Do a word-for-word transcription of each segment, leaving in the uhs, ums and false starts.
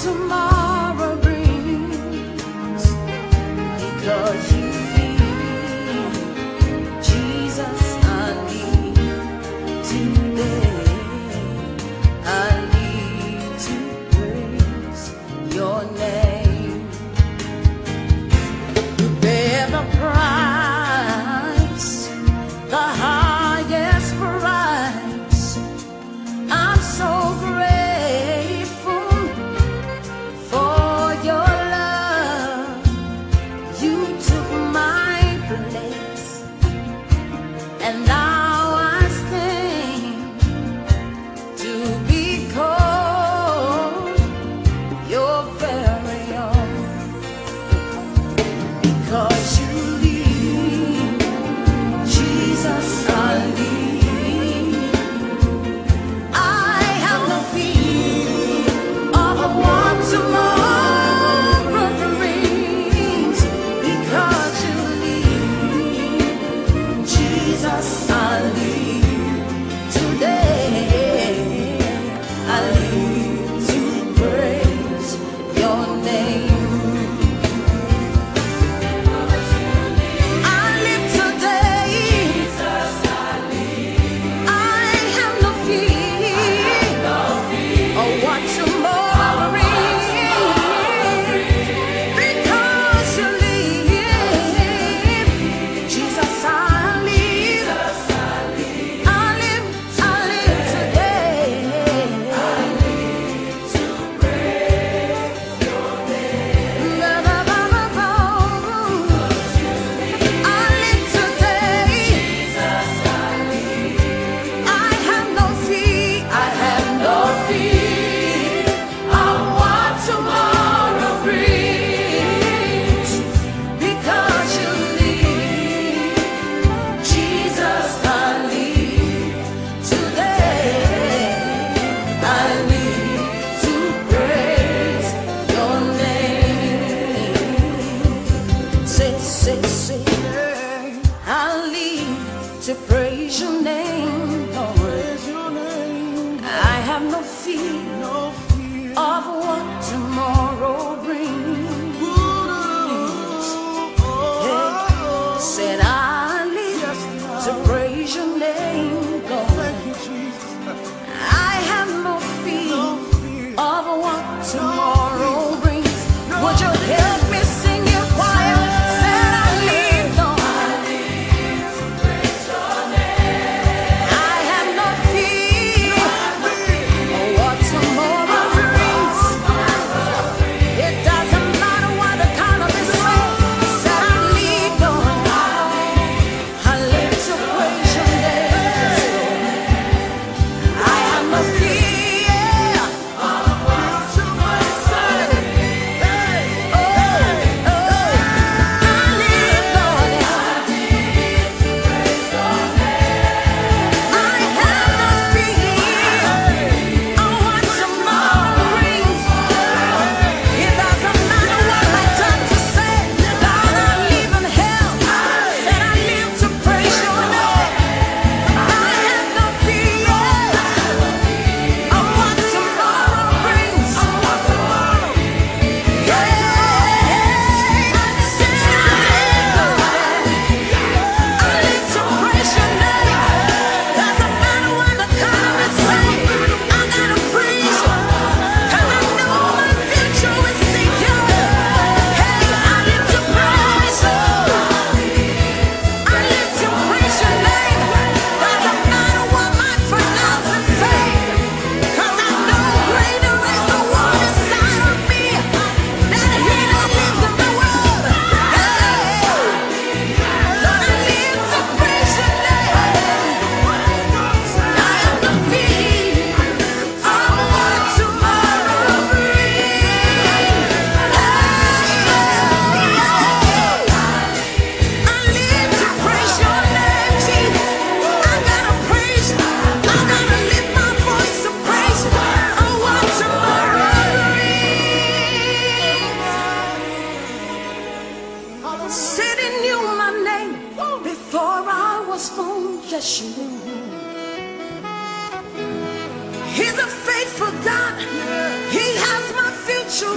tomorrow brings, because you need Jesus. I need today. I need to praise your name. You bear the price, the highest price. I'm so grateful for your love. You took my place, and now I stand to be called your very own. Because you lead, Jesus, I lead. I have no fear of what tomorrow brings, because you lead, Jesus, I lead today. I lead to praise your name. I live today. I have no fear of what tomorrow brings, because you live, Jesus. I live, I live, I live today. I live to praise your name. I live today. I have no fear, I have no fear of what tomorrow brings, because you lead, Jesus. I lead today. I lead to praise your name. Say, say, say, I lead to praise your name, Lord. I have no fear of what tomorrow brings. Hey, said I live to praise your name, Lord. I have no fear of what tomorrow brings. Would you help me sing your choir? Said I live, Lord. I have no fear of what tomorrow brings. It doesn't matter what the economy says. Said I live, Lord. I live to praise your name. I have no fear of what tomorrow brings. Oh, oh, I live, Lord. I have no fear of what tomorrow brings. It doesn't matter what my doctor said. Lord, I live in health. Said I live to praise your name. I have no fear of what tomorrow brings. Yeah, said I live, Lord. I live to praise your name. Doesn't matter what the economy say. I gotta praise you, 'cause I know my future is secure. Hey, I live to praise you. I live to praise your name. Doesn't matter what my finances say, 'cause I know greater is the one inside of me than he that lives in the world. Hey, Lord, I live to praise your name. I have no fear of what tomorrow brings. I live to praise your name, Jesus. I gotta praise you. I gotta lift my voice to praise you. Oh, what tomorrow brings. Sitting knew my name before I was born. Yes, you knew. He's a faithful God. He has my future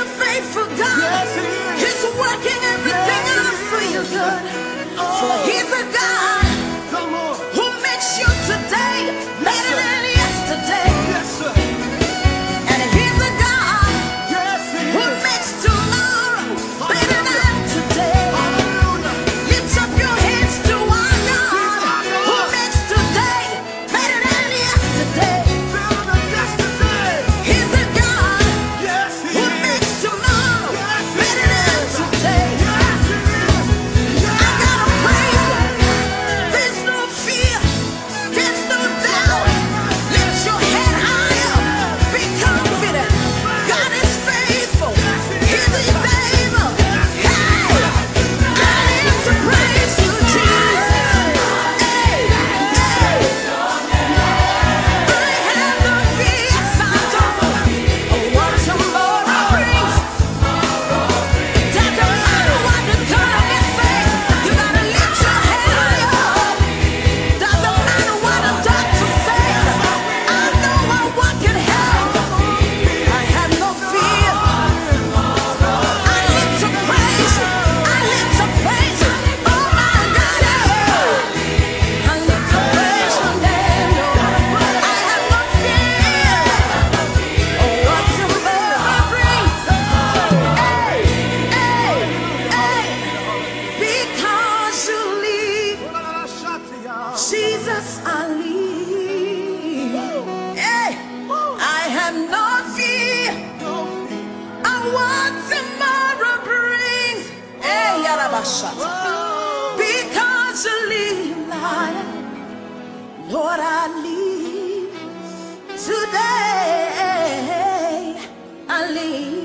a faithful God. Yes, He is. He's working everything Yes, He out for your is. good. For Oh, He's a God come on. who makes you today better sir. than yesterday. Yes, sir. And He's a God Yes, He who is. makes tomorrow better than today. Hallelujah. Lift up your hands to our God who makes today better than yesterday. Better than yesterday. He's a God Yes, He who is. makes tomorrow Yes, He better than is. today. Yes, He is. I gotta praise Him. There's no fear. There's no doubt. Lift your head higher. Be confident. God is faithful. He's able. Hey, I live to praise you, Jesus. Hey, hey. I have no fear. Yes, I don't. What tomorrow brings. Doesn't matter what the economy says. You gotta lift your head higher. Doesn't matter what a doctor says. I know I walk in health. I have no fear. I live to praise you. I live to praise you. Oh my God. I live to praise your name, Lord. I have no fear. Oh, what tomorrow brings. Hey, hey, hey. Because you leave. Jesus, I live. Hey, I have no fear of what tomorrow brings. Hey, Yarabashata. Because you live, Lord, Lord, I live today. I live.